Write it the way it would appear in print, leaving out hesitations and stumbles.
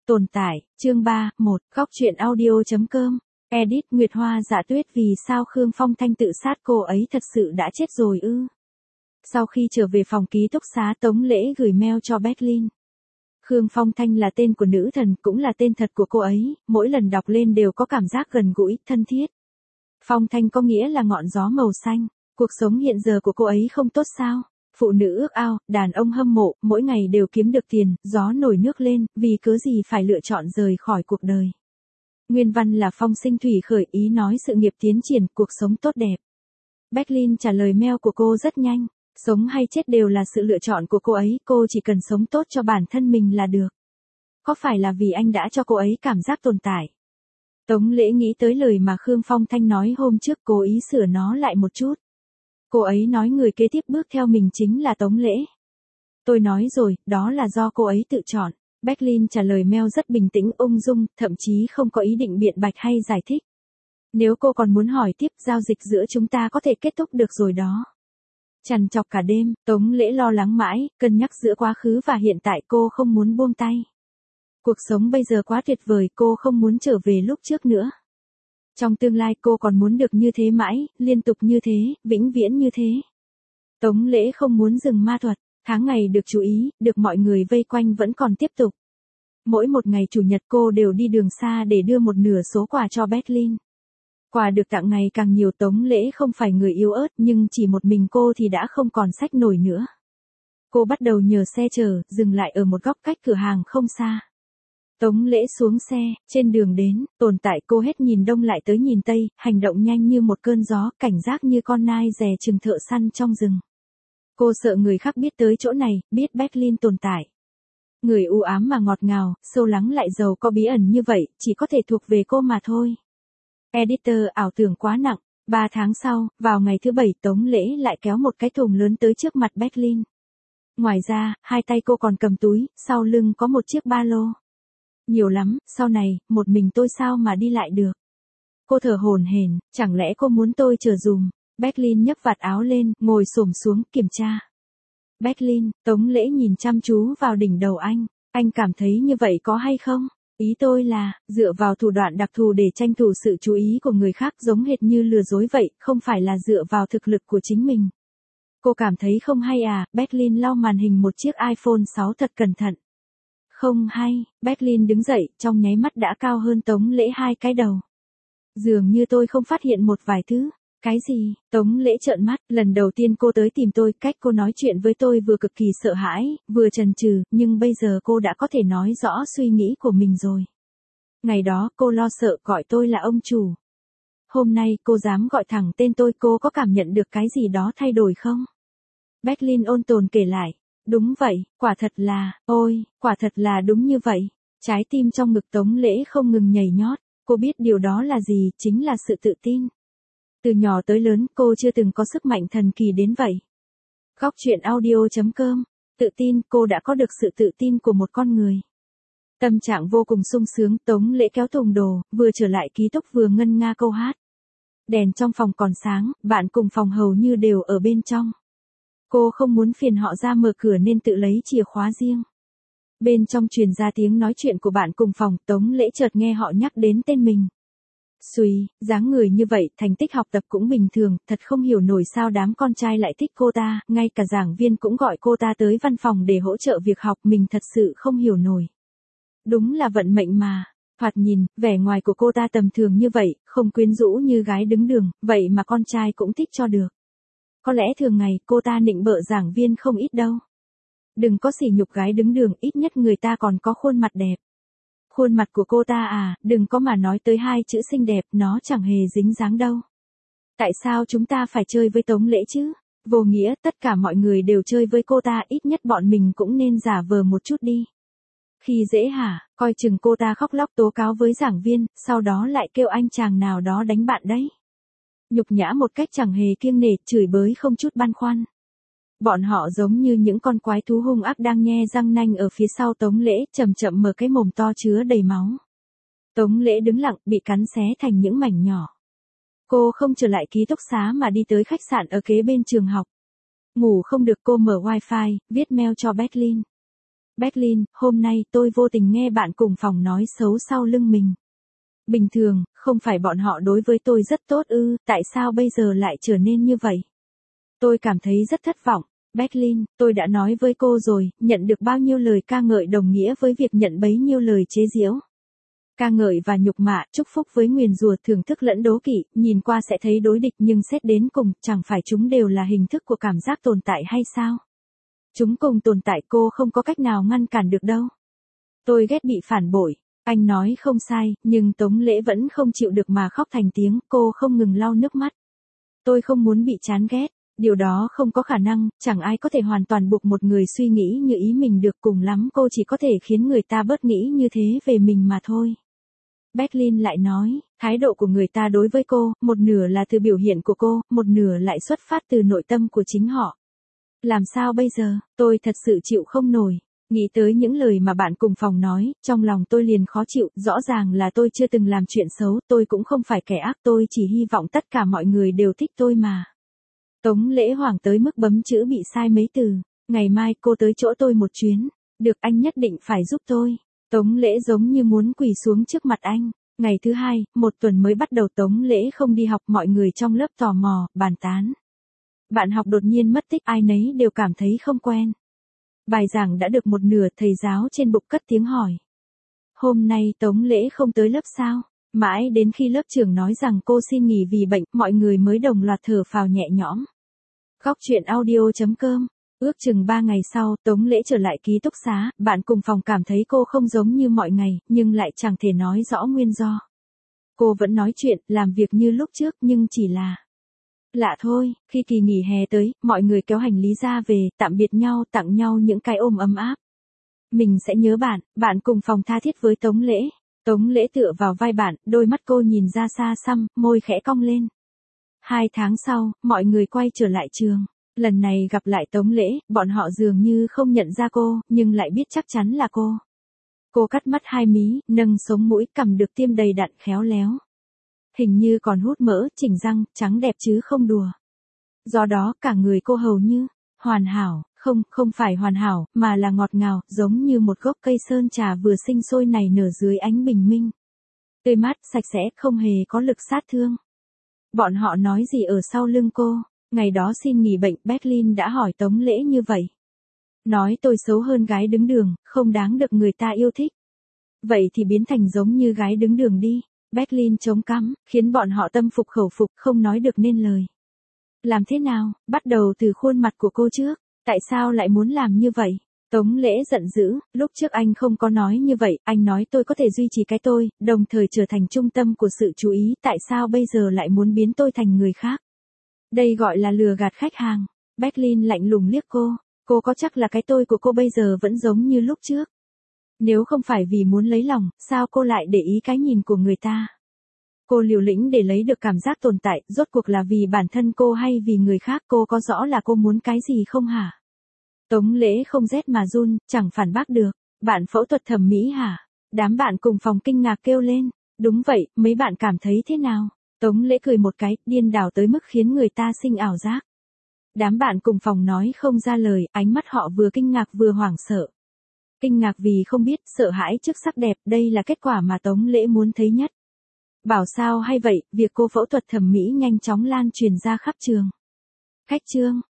Tồn tại, chương 3, 1, góc truyện audio.com. Edit Nguyệt Hoa Dạ Tuyết vì sao Khương Phong Thanh tự sát cô ấy thật sự đã chết rồi ư? Sau khi trở về phòng ký túc xá Tống Lễ gửi mail cho Berlin. Khương Phong Thanh là tên của nữ thần cũng là tên thật của cô ấy, mỗi lần đọc lên đều có cảm giác gần gũi, thân thiết. Phong Thanh có nghĩa là ngọn gió màu xanh, cuộc sống hiện giờ của cô ấy không tốt sao? Phụ nữ ước ao, đàn ông hâm mộ, mỗi ngày đều kiếm được tiền, gió nổi nước lên, vì cớ gì phải lựa chọn rời khỏi cuộc đời. Nguyên văn là Phong Sinh Thủy khởi ý nói sự nghiệp tiến triển, cuộc sống tốt đẹp. Berlin trả lời mail của cô rất nhanh, sống hay chết đều là sự lựa chọn của cô ấy, cô chỉ cần sống tốt cho bản thân mình là được. Có phải là vì anh đã cho cô ấy cảm giác tồn tại? Tống Lễ nghĩ tới lời mà Khương Phong Thanh nói hôm trước, cố ý sửa nó lại một chút. Cô ấy nói người kế tiếp bước theo mình chính là Tống Lễ. Tôi nói rồi, đó là do cô ấy tự chọn. Berlin trả lời mail rất bình tĩnh ung dung, thậm chí không có ý định biện bạch hay giải thích. Nếu cô còn muốn hỏi tiếp, giao dịch giữa chúng ta có thể kết thúc được rồi đó. Trằn trọc cả đêm, Tống Lễ lo lắng mãi, cân nhắc giữa quá khứ và hiện tại, cô không muốn buông tay. Cuộc sống bây giờ quá tuyệt vời, cô không muốn trở về lúc trước nữa. Trong tương lai cô còn muốn được như thế mãi, liên tục như thế, vĩnh viễn như thế. Tống Lễ không muốn dừng ma thuật, tháng ngày được chú ý, được mọi người vây quanh vẫn còn tiếp tục. Mỗi một ngày chủ nhật cô đều đi đường xa để đưa một nửa số quà cho Berlin. Quà được tặng ngày càng nhiều. Tống Lễ không phải người yếu ớt nhưng chỉ một mình cô thì đã không còn xách nổi nữa. Cô bắt đầu nhờ xe chở, dừng lại ở một góc cách cửa hàng không xa. Tống Lễ xuống xe, trên đường đến, tồn tại cô hết nhìn đông lại tới nhìn tây, hành động nhanh như một cơn gió, cảnh giác như con nai dè chừng thợ săn trong rừng. Cô sợ người khác biết tới chỗ này, biết Berlin tồn tại. Người u ám mà ngọt ngào, sâu lắng lại giàu có bí ẩn như vậy, chỉ có thể thuộc về cô mà thôi. Editor ảo tưởng quá nặng. 3 tháng sau, vào ngày thứ 7, Tống Lễ lại kéo một cái thùng lớn tới trước mặt Berlin. Ngoài ra, hai tay cô còn cầm túi, sau lưng có một chiếc ba lô. Nhiều lắm, sau này, một mình tôi sao mà đi lại được. Cô thở hổn hển, chẳng lẽ cô muốn tôi chở dùm? Berlin nhấc vạt áo lên, ngồi xổm xuống, kiểm tra. Berlin, Tống Lễ nhìn chăm chú vào đỉnh đầu anh cảm thấy như vậy có hay không? Ý tôi là, dựa vào thủ đoạn đặc thù để tranh thủ sự chú ý của người khác giống hệt như lừa dối vậy, không phải là dựa vào thực lực của chính mình. Cô cảm thấy không hay à? Berlin lau màn hình một chiếc iPhone 6 thật cẩn thận. Không hay, Berlin đứng dậy, trong nháy mắt đã cao hơn Tống Lễ 2 cái đầu. Dường như tôi không phát hiện một vài thứ. Cái gì? Tống Lễ trợn mắt, lần đầu tiên cô tới tìm tôi, cách cô nói chuyện với tôi vừa cực kỳ sợ hãi, vừa chần chừ, nhưng bây giờ cô đã có thể nói rõ suy nghĩ của mình rồi. Ngày đó cô lo sợ gọi tôi là ông chủ. Hôm nay cô dám gọi thẳng tên tôi, cô có cảm nhận được cái gì đó thay đổi không? Berlin ôn tồn kể lại. Đúng vậy, quả thật là, ôi, quả thật là đúng như vậy. Trái tim trong ngực Tống Lễ không ngừng nhảy nhót, cô biết điều đó là gì, chính là sự tự tin. Từ nhỏ tới lớn, cô chưa từng có sức mạnh thần kỳ đến vậy. Góc truyện audio.com, tự tin, cô đã có được sự tự tin của một con người. Tâm trạng vô cùng sung sướng, Tống Lễ kéo thùng đồ, vừa trở lại ký túc vừa ngân nga câu hát. Đèn trong phòng còn sáng, bạn cùng phòng hầu như đều ở bên trong. Cô không muốn phiền họ ra mở cửa nên tự lấy chìa khóa riêng. Bên trong truyền ra tiếng nói chuyện của bạn cùng phòng, Tống Lễ chợt nghe họ nhắc đến tên mình. Xùi, dáng người như vậy, thành tích học tập cũng bình thường, thật không hiểu nổi sao đám con trai lại thích cô ta, ngay cả giảng viên cũng gọi cô ta tới văn phòng để hỗ trợ việc học, mình thật sự không hiểu nổi. Đúng là vận mệnh mà. Thoạt nhìn, vẻ ngoài của cô ta tầm thường như vậy, không quyến rũ như gái đứng đường, vậy mà con trai cũng thích cho được. Có lẽ thường ngày cô ta nịnh bợ giảng viên không ít đâu. Đừng có sỉ nhục gái đứng đường, ít nhất người ta còn có khuôn mặt đẹp. Khuôn mặt của cô ta à, đừng có mà nói tới 2 chữ xinh đẹp, nó chẳng hề dính dáng đâu. Tại sao chúng ta phải chơi với Tống Lễ chứ? Vô nghĩa, tất cả mọi người đều chơi với cô ta, ít nhất bọn mình cũng nên giả vờ một chút đi. Khi dễ hả, coi chừng cô ta khóc lóc tố cáo với giảng viên, sau đó lại kêu anh chàng nào đó đánh bạn đấy. Nhục nhã một cách chẳng hề kiêng nể, chửi bới không chút băn khoăn. Bọn họ giống như những con quái thú hung ác đang nhe răng nanh ở phía sau Tống Lễ, chậm chậm mở cái mồm to chứa đầy máu. Tống Lễ đứng lặng, bị cắn xé thành những mảnh nhỏ. Cô không trở lại ký túc xá mà đi tới khách sạn ở kế bên trường học. Ngủ không được, cô mở wifi, viết mail cho Berlin. Berlin, hôm nay tôi vô tình nghe bạn cùng phòng nói xấu sau lưng mình. Bình thường, không phải bọn họ đối với tôi rất tốt ư, tại sao bây giờ lại trở nên như vậy? Tôi cảm thấy rất thất vọng. Berlin, tôi đã nói với cô rồi, nhận được bao nhiêu lời ca ngợi đồng nghĩa với việc nhận bấy nhiêu lời chế giễu. Ca ngợi và nhục mạ, chúc phúc với nguyền rủa thưởng thức lẫn đố kỵ, nhìn qua sẽ thấy đối địch nhưng xét đến cùng, chẳng phải chúng đều là hình thức của cảm giác tồn tại hay sao? Chúng cùng tồn tại, cô không có cách nào ngăn cản được đâu. Tôi ghét bị phản bội. Anh nói không sai, nhưng Tống Lễ vẫn không chịu được mà khóc thành tiếng, cô không ngừng lau nước mắt. Tôi không muốn bị chán ghét. Điều đó không có khả năng, chẳng ai có thể hoàn toàn buộc một người suy nghĩ như ý mình được, cùng lắm cô chỉ có thể khiến người ta bớt nghĩ như thế về mình mà thôi. Berlin lại nói, thái độ của người ta đối với cô, một nửa là từ biểu hiện của cô, một nửa lại xuất phát từ nội tâm của chính họ. Làm sao bây giờ, tôi thật sự chịu không nổi. Nghĩ tới những lời mà bạn cùng phòng nói, trong lòng tôi liền khó chịu, rõ ràng là tôi chưa từng làm chuyện xấu, tôi cũng không phải kẻ ác, tôi chỉ hy vọng tất cả mọi người đều thích tôi mà. Tống Lễ hoảng tới mức bấm chữ bị sai mấy từ. Ngày mai cô tới chỗ tôi một chuyến. Được, anh nhất định phải giúp tôi. Tống Lễ giống như muốn quỳ xuống trước mặt anh. Ngày thứ hai, một tuần mới bắt đầu Tống Lễ không đi học, mọi người trong lớp tò mò, bàn tán. Bạn học đột nhiên mất tích, ai nấy đều cảm thấy không quen. Bài giảng đã được một nửa, thầy giáo trên bục cất tiếng hỏi. Hôm nay Tống Lễ không tới lớp sao? Mãi đến khi lớp trưởng nói rằng cô xin nghỉ vì bệnh, mọi người mới đồng loạt thở phào nhẹ nhõm. Góc truyện audio.com. Ước chừng 3 ngày sau, Tống Lễ trở lại ký túc xá, bạn cùng phòng cảm thấy cô không giống như mọi ngày, nhưng lại chẳng thể nói rõ nguyên do. Cô vẫn nói chuyện, làm việc như lúc trước nhưng chỉ là lạ thôi. Khi kỳ nghỉ hè tới, mọi người kéo hành lý ra về, tạm biệt nhau, tặng nhau những cái ôm ấm áp. Mình sẽ nhớ bạn, bạn cùng phòng tha thiết với Tống Lễ. Tống Lễ tựa vào vai bạn, đôi mắt cô nhìn ra xa xăm, môi khẽ cong lên. 2 tháng sau, mọi người quay trở lại trường. Lần này gặp lại Tống Lễ, bọn họ dường như không nhận ra cô, nhưng lại biết chắc chắn là cô. Cô cắt mắt 2 mí, nâng sống mũi, cằm được tiêm đầy đặn khéo léo. Hình như còn hút mỡ, chỉnh răng, trắng đẹp chứ không đùa. Do đó cả người cô hầu như hoàn hảo, không phải hoàn hảo, mà là ngọt ngào, giống như một gốc cây sơn trà vừa sinh sôi nảy nở dưới ánh bình minh. Tươi mát, sạch sẽ, không hề có lực sát thương. Bọn họ nói gì ở sau lưng cô? Ngày đó xin nghỉ bệnh, Berlin đã hỏi Tống Lễ như vậy. Nói tôi xấu hơn gái đứng đường, không đáng được người ta yêu thích. Vậy thì biến thành giống như gái đứng đường đi. Berlin chống cằm, khiến bọn họ tâm phục khẩu phục, không nói được nên lời. Làm thế nào? Bắt đầu từ khuôn mặt của cô trước. Tại sao lại muốn làm như vậy? Tống Lễ giận dữ, lúc trước anh không có nói như vậy, anh nói tôi có thể duy trì cái tôi, đồng thời trở thành trung tâm của sự chú ý, tại sao bây giờ lại muốn biến tôi thành người khác? Đây gọi là lừa gạt khách hàng. Berlin lạnh lùng liếc cô có chắc là cái tôi của cô bây giờ vẫn giống như lúc trước? Nếu không phải vì muốn lấy lòng, sao cô lại để ý cái nhìn của người ta? Cô liều lĩnh để lấy được cảm giác tồn tại, rốt cuộc là vì bản thân cô hay vì người khác, cô có rõ là cô muốn cái gì không hả? Tống Lễ không rét mà run, chẳng phản bác được. Bạn phẫu thuật thẩm mỹ hả? Đám bạn cùng phòng kinh ngạc kêu lên. Đúng vậy, mấy bạn cảm thấy thế nào? Tống Lễ cười một cái, điên đảo tới mức khiến người ta sinh ảo giác. Đám bạn cùng phòng nói không ra lời, ánh mắt họ vừa kinh ngạc vừa hoảng sợ. Kinh ngạc vì không biết, sợ hãi trước sắc đẹp, đây là kết quả mà Tống Lễ muốn thấy nhất. Bảo sao hay vậy, việc cô phẫu thuật thẩm mỹ nhanh chóng lan truyền ra khắp trường. Khách trương,